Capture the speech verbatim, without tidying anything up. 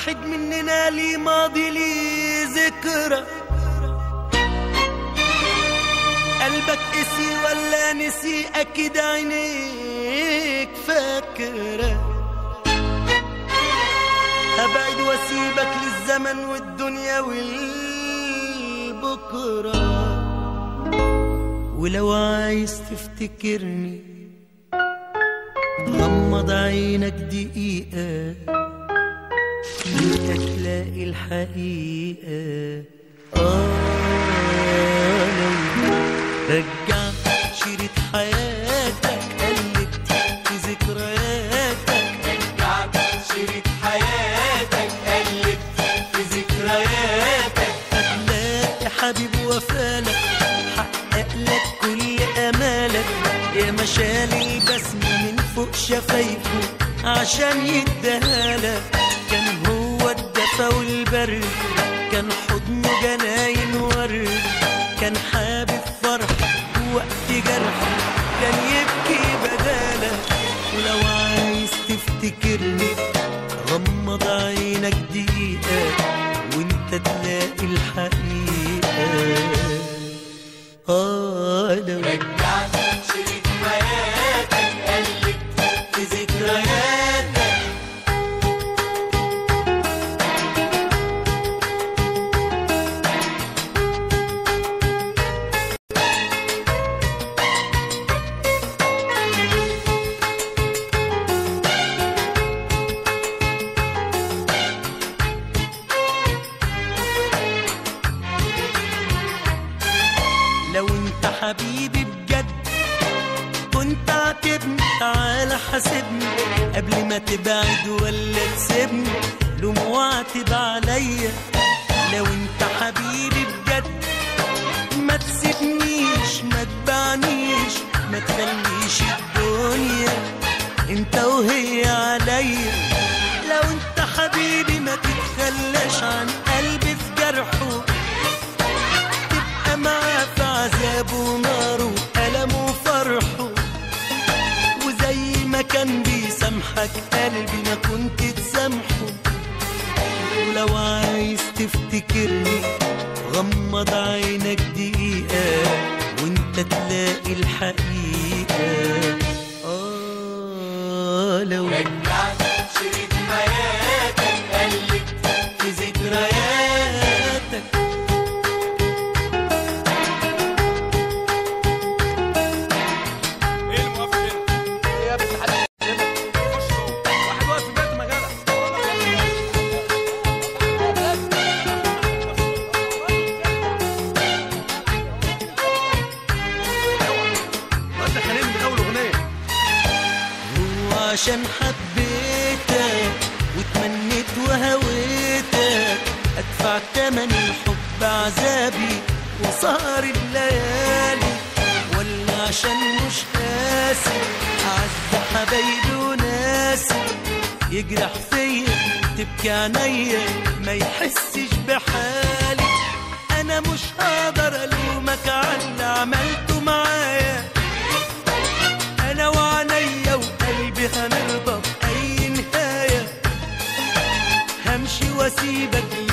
واحد مننا ليه ماضي ليه ذكرى، قلبك قسي ولا نسي؟ أكيد عينيك فاكرة. أبعد واسيبك للزمن والدنيا والبكرة، ولو عايز تفتكرني غمض عينك دقيقة انت تلاقي الحقيقة. آه رجع شريط حياتك، قلبت في ذكرياتك. رجعت شريط حياتك، قلبت في ذكرياتك. هتلاقي حبيب وفالك حقق لك كل امالك. يا مشال البسم من فوق شفايفه عشان يديهالك. كان هو الدفا والبرد، كان حضنه جناين ورد. كان حابب فرح وقت جرح، كان يبكي بدالك. ولو عايز تفتكرني غمض عينك دقيقة وانت تلاقي الحقيقة. آه لو رجعت شريط حياتك، قلبت في ذكرياتك. لو انت حبيبي بجد كنت عاتبني، تعالى حاسبني قبل ما تبعد ولا تسيبني. لوم واعتب عليا. لو انت حبيبي بجد ما تسيبنيش، ما تبعنيش، ما تخليش الدنيا انت وهي عليا. لو انت حبيبي ما تتخلاش عن قلبي في جرحه، تبقى معاه في عذابه وناره وألمه وفرحه. وزي ما كان بيسامحك قلبي ما كنت تسامحه. ولو عايز تفتكرني غمض عينك دقيقة وانت تلاقي الحقيقة. آه لو رجعت شريط حياتك، قلبت في ذكرياتك. ايه الموافق هنا؟ ايه يا ابني حد خش جوه، واحد واقف في بيت مجالك. وانت خليني من اول اغنيه. هو عشان حبيتك وتمنيت وهويتك ادفع تمن الحب عذابي وسهر الليالي، ولا عشان مش قاسي اعز حبايبي وناسي يجرح فيا تبكي عينيا ما يحسش بحالي. انا مش هقدر الومك على اللي عملته معايا. انا وعينيا وقلبي هنرضى بأي نهاية. همشي واسيبك